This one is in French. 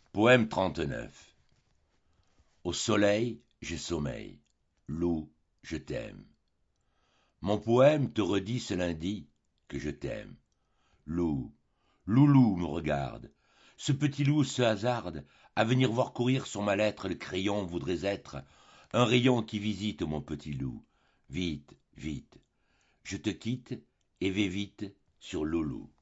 Poème 39. Au soleil, je sommeille. Loup, je t'aime. Mon poème te redit ce lundi que je t'aime. Loup, loup me regarde. Ce petit loup se hasarde à venir voir courir sur ma lettre. Le crayon voudrait être un rayon qui visite mon petit loup. Vite, vite, je te quitte et vais vite sur Loulou.